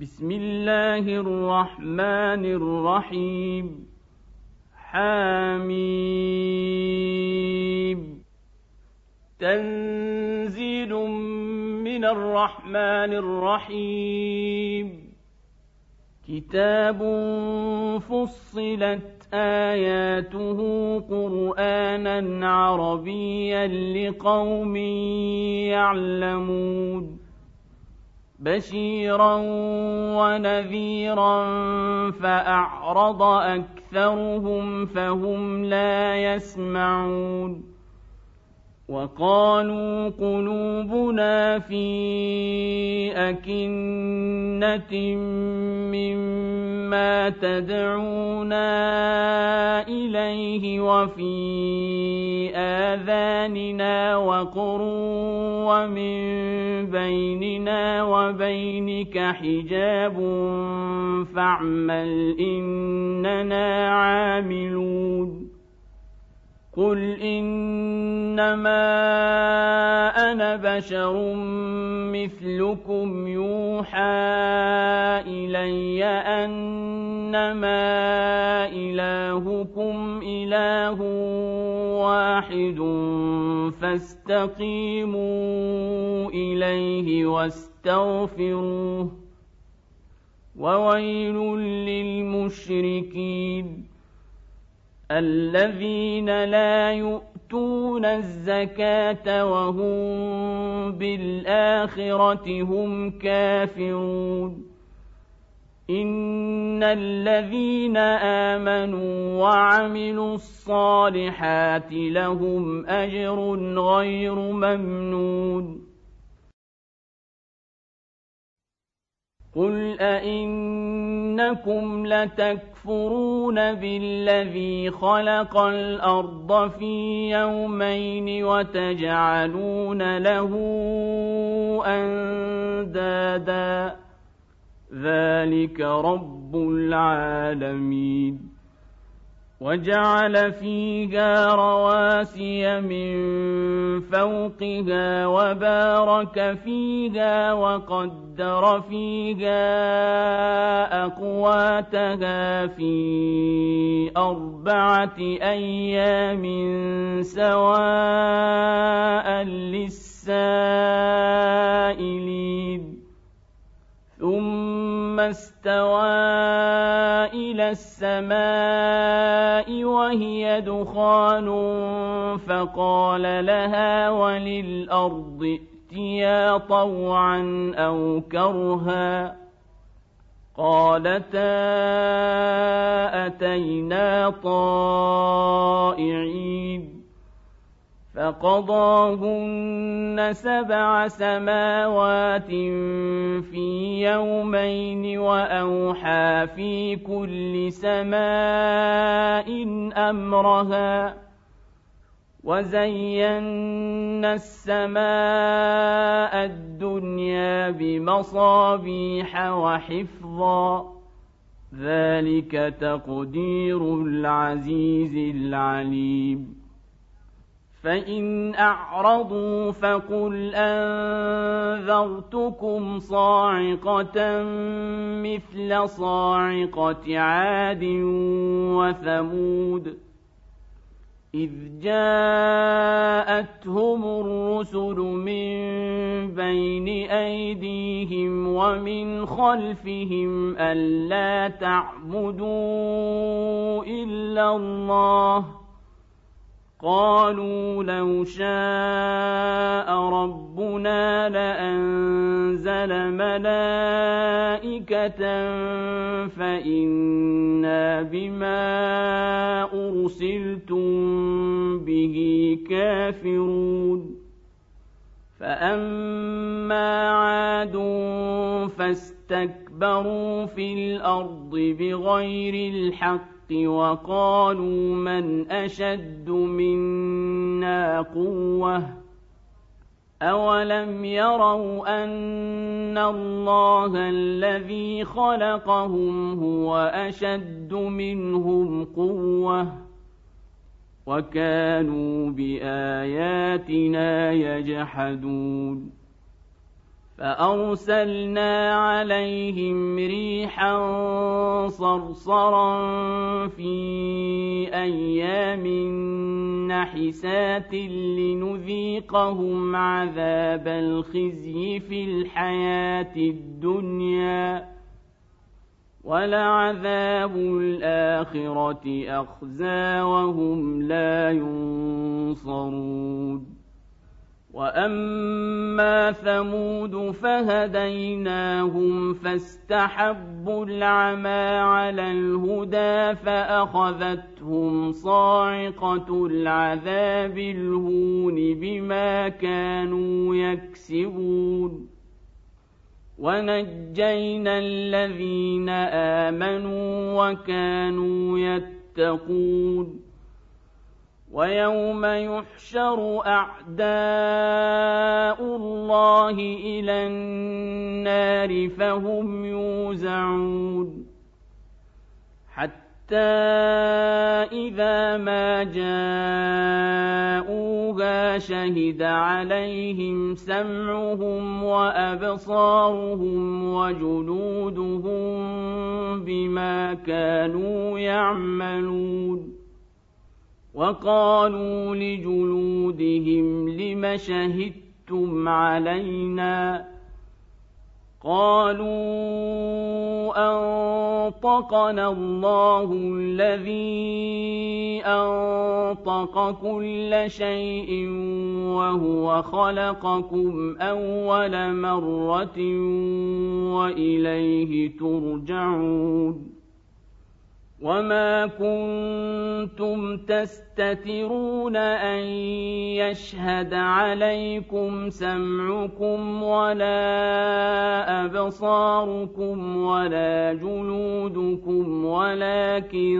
بسم الله الرحمن الرحيم حميم تنزيل من الرحمن الرحيم كتاب فصلت آياته قرآنا عربيا لقوم يعلمون بشيرا ونذيرا فأعرض أكثرهم فهم لا يسمعون وقالوا قلوبنا في أكنة مما تدعونا إليه وفي آذاننا وقر ومن بيننا وبينك حجاب فاعمل إننا عاملون قل إنما أنا بشر مثلكم يوحى إلي أنما إلهكم إله واحد فاستقيموا إليه واستغفروه وويل للمشركين الذين لا يؤتون الزكاة وهم بالآخرة هم كافرون إن الذين آمنوا وعملوا الصالحات لهم أجر غير ممنون قل أئنكم لتكفرون بالذي خلق الأرض في يومين وتجعلون له أندادا ذلك رب العالمين وجعل فيها رواسي من فوقها وبارك فيها وقدر فيها أقواتها في 4 أيام سواء للسائلين ثم استوى إلى السماء وهي دخان فقال لها وللأرض ائتيا طوعا أو كرها قالتا أتينا طائعين فقضاهن 7 سماوات في يومين وأوحى في كل سماء أمرها وزينا السماء الدنيا بمصابيح وحفظا ذلك تقدير العزيز العليم فإن أعرضوا فقل أنذرتكم صاعقة مثل صاعقة عاد وثمود إذ جاءتهم الرسل من بين أيديهم ومن خلفهم ألا تعبدوا إلا الله قالوا لو شاء ربنا لأنزل ملائكة فإنا بما أرسلتم به كافرون فأما عاد فاستكبروا في الأرض بغير الحق وقالوا من أشد منا قوة أولم يروا أن الله الذي خلقهم هو أشد منهم قوة وكانوا بآياتنا يجحدون فأرسلنا عليهم ريحا صرصرا في أيام نحسات لنذيقهم عذاب الخزي في الحياة الدنيا ولعذاب الآخرة أخزى وهم لا ينصرون وأما ثمود فهديناهم فاستحبوا العمى على الهدى فأخذتهم صاعقة العذاب الهون بما كانوا يكسبون ونجينا الذين آمنوا وكانوا يتقون ويوم يحشر أعداء الله إلى النار فهم يوزعون حتى إذا ما جاءوها شهد عليهم سمعهم وأبصارهم وجلودهم بما كانوا يعملون وقالوا لجلودهم لم شهدتم علينا قالوا أنطقنا الله الذي أنطق كل شيء وهو خلقكم أول مرة وإليه ترجعون وما كنتم تستترون أن يشهد عليكم سمعكم ولا أبصاركم ولا جلودكم ولكن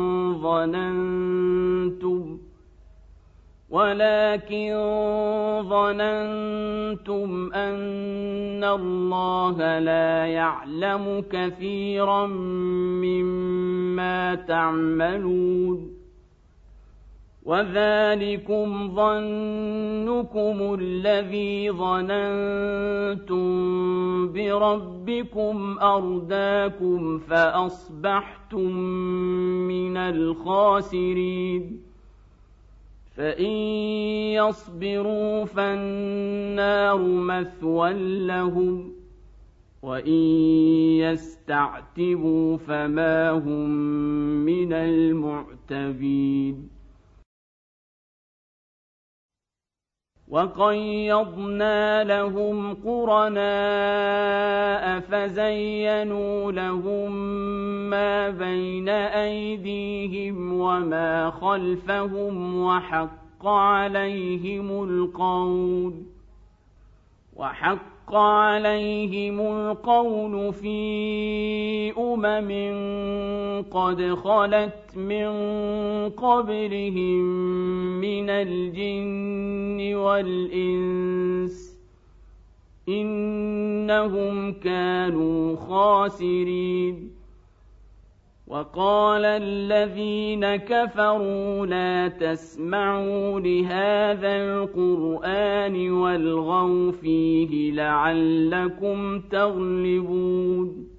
ظننتم أن الله لا يعلم كثيرا مما تعملون وذلكم ظنكم الذي ظننتم بربكم أرداكم فأصبحتم من الخاسرين فإن يصبروا فالنار مثوى لهم وإن يستعتبوا فما هم من المعتبين وقيضنا لهم قرناء فزينوا لهم ما بين أيديهم وما خلفهم وحق عليهم القول في قد خلت من قبلهم من الجن والإنس إنهم كانوا خاسرين وقال الذين كفروا لا تسمعوا لهذا القرآن والغوا فيه لعلكم تغلبون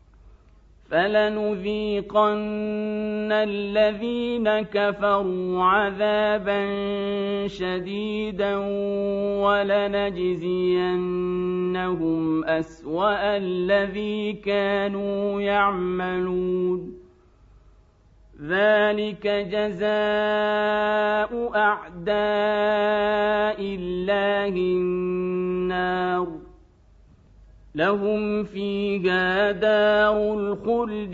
فلنذيقن الذين كفروا عذابا شديدا ولنجزينهم أسوأ الذي كانوا يعملون ذلك جزاء أعداء الله النار لهم فيها دار الخلد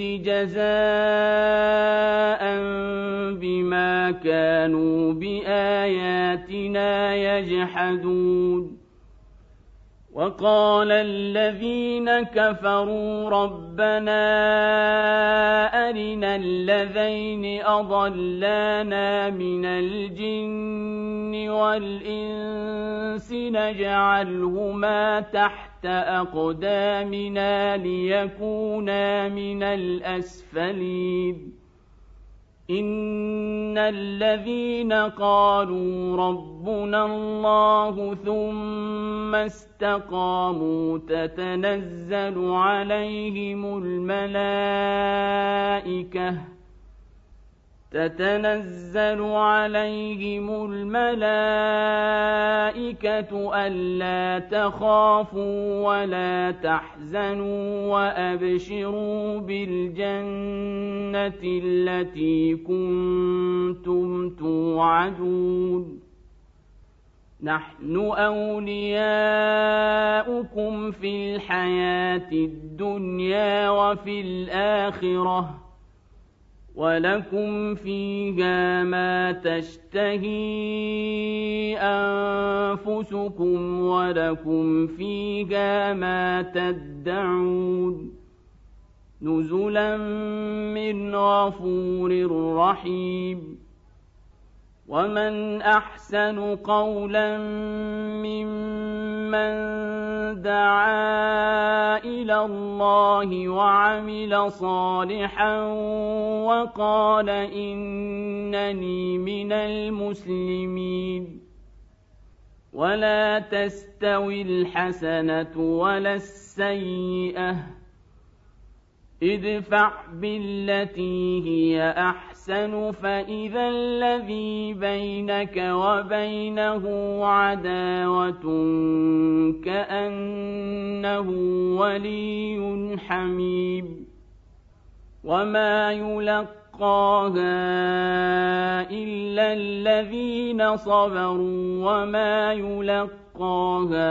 جزاء بما كانوا بآياتنا يجحدون وقال الذين كفروا ربنا أرنا الذين أضلانا من الجن والإنس نجعلهما تحت أقدامنا ليكونا من الأسفلين إن الذين قالوا ربنا الله ثم استقاموا تتنزل عليهم الملائكة ألا تخافوا ولا تحزنوا وأبشروا بالجنة التي كنتم توعدون نحن أولياؤكم في الحياة الدنيا وفي الآخرة ولكم فيها ما تشتهي أنفسكم ولكم فيها ما تدعون نزلا من غفور رحيم ومن أحسن قولا ممن دعا إلى الله وعمل صالحا وقال إنني من المسلمين ولا تستوي الحسنة ولا السيئة ادفع بالتي هي أحسن فإذا الذي بينك وبينه عداوة كأنه ولي حميم وما يلقاها إلا الذين صبروا وما يلقاها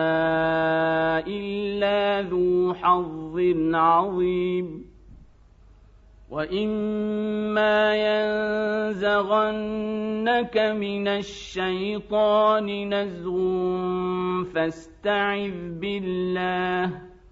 إلا ذو حظ عظيم وإما ينزغنك من الشيطان نزغ فاستعذ بالله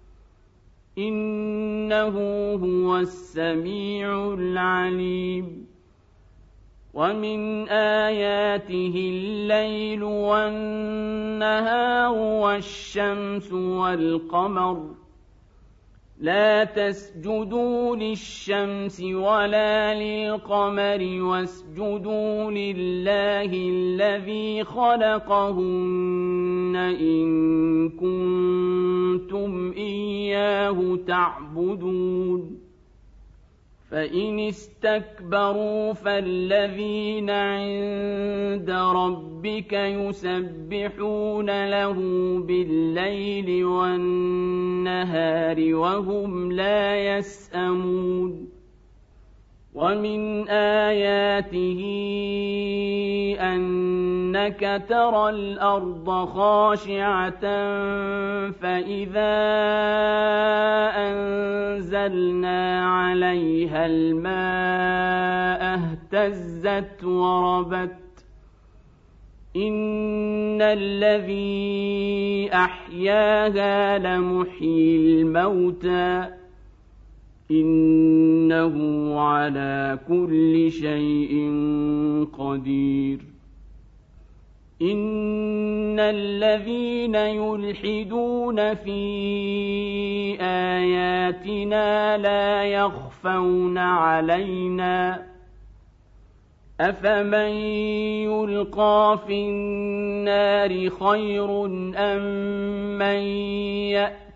إنه هو السميع العليم ومن آياته الليل والنهار والشمس والقمر لا تسجدوا للشمس ولا للقمر واسجدوا لله الذي خلقهن إن كنتم إياه تعبدون فإن استكبروا فالذين عند ربك يسبحون له بالليل والنهار وهم لا يسأمون ومن آياته أنك ترى الأرض خاشعة فإذا أنزلنا عليها الماء اهتزت وربت إن الذي أحياها لمحيي الموتى إنه على كل شيء قدير إن الذين يلحدون في آياتنا لا يخفون علينا أفمن يلقى في النار خير أم من يأتي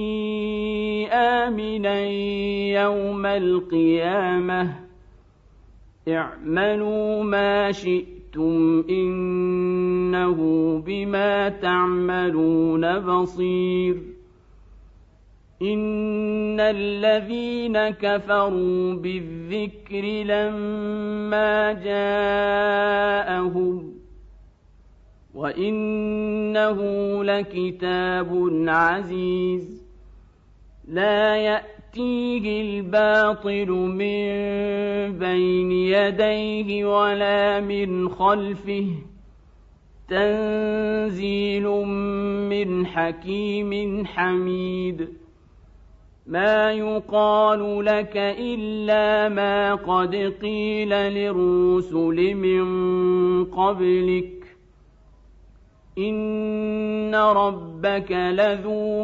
آمنا يوم القيامة اعملوا ما شئتم إنه بما تعملون بصير إن الذين كفروا بالذكر لما جاءهم وإنه لكتاب عزيز لا يأتيه الباطل من بين يديه ولا من خلفه تنزيل من حكيم حميد ما يقال لك إلا ما قد قيل للرسل من قبلك إن ربك لذو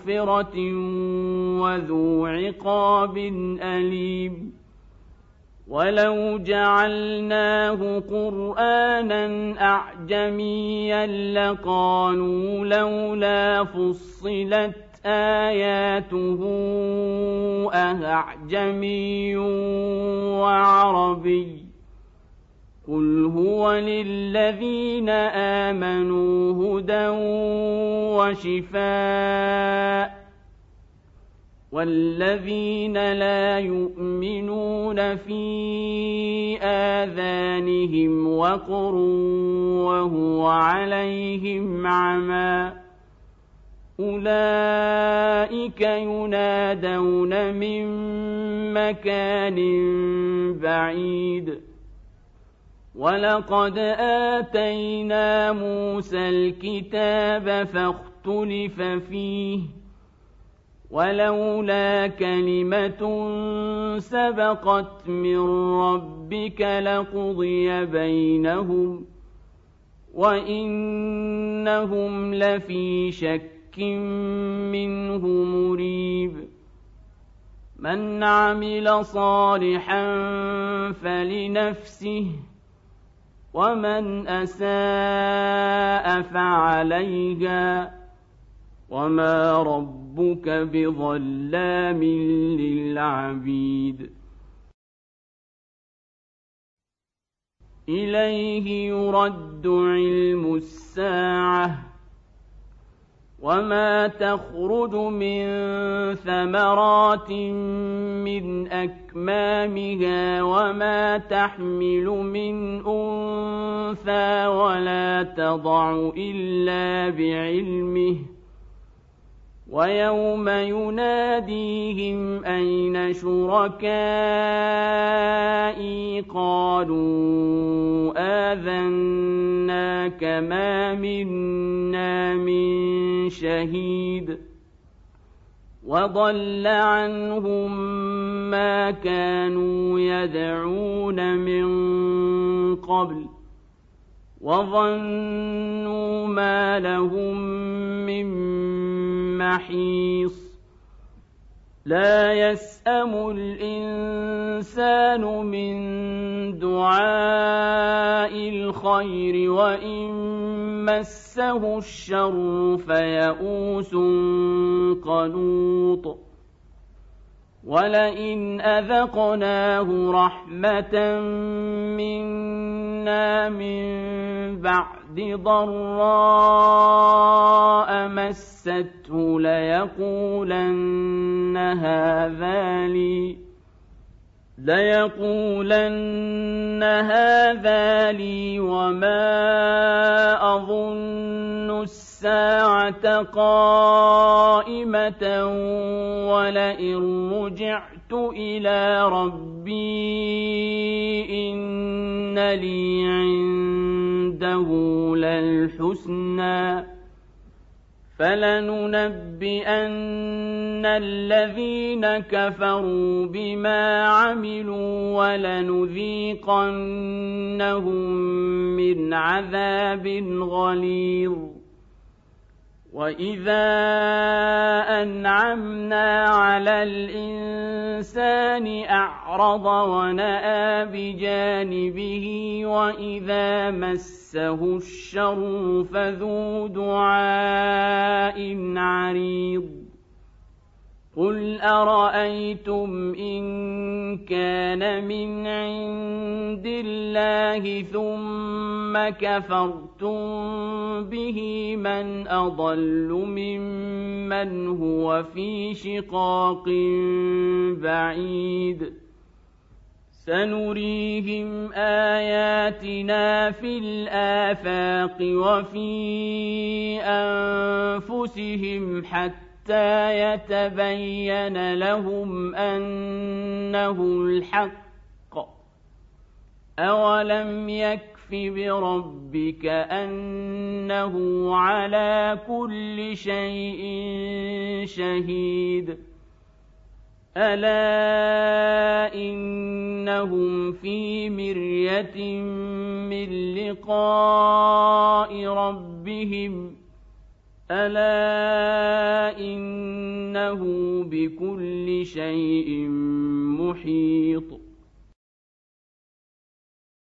مغفرة وذو عقاب أليم ولو جعلناه قرآنا أعجميا لقالوا لولا فصلت آياته أأعجمي وعربي قل هو للذين آمنوا هدى وشفاء والذين لا يؤمنون في آذانهم وقر وهو عليهم عمى أولئك ينادون من مكان بعيد ولقد آتينا موسى الكتاب فاختلف فيه ولولا كلمة سبقت من ربك لقضي بينهم وإنهم لفي شك منه مريب من عمل صالحا فلنفسه ومن أساء فعليها وما ربك بظلام للعبيد إليه يرد علم الساعة وما تخرج من ثمرات من أكمامها وما تحمل من أنثى ولا تضع إلا بعلمه ويوم يناديهم أين شركائي قالوا آذناك ما منا من شهيد وضل عنهم ما كانوا يدعون من قبل وظنوا ما لهم من محيص لا يسأم الإنسان من دعاء الخير وإن مسه الشر فيئوس قنوط ولئن أذقناه رحمة منا من بعد ضراء مسته ليقولن هذا لي وما أظن الساعة قائمة ولئن رجعت إلى ربي إن لي عنده للحسنى فلننبئن الذين كفروا بما عملوا ولنذيقنهم من عذاب غليظ وإذا أنعمنا على الإنسان أعرض ونأى بجانبه وإذا مسه الشر فذو دعاء عريض قل أرأيتم إن كان من عند الله ثم كفرتم به من أضل ممن هو في شقاق بعيد سنريهم آياتنا في الآفاق وفي أنفسهم حتى يتبين لهم أنه الحق أولم يكف بربك أنه على كل شيء شهيد ألا إنهم في مرية من لقاء ربهم ألا إنه بكل شيء محيط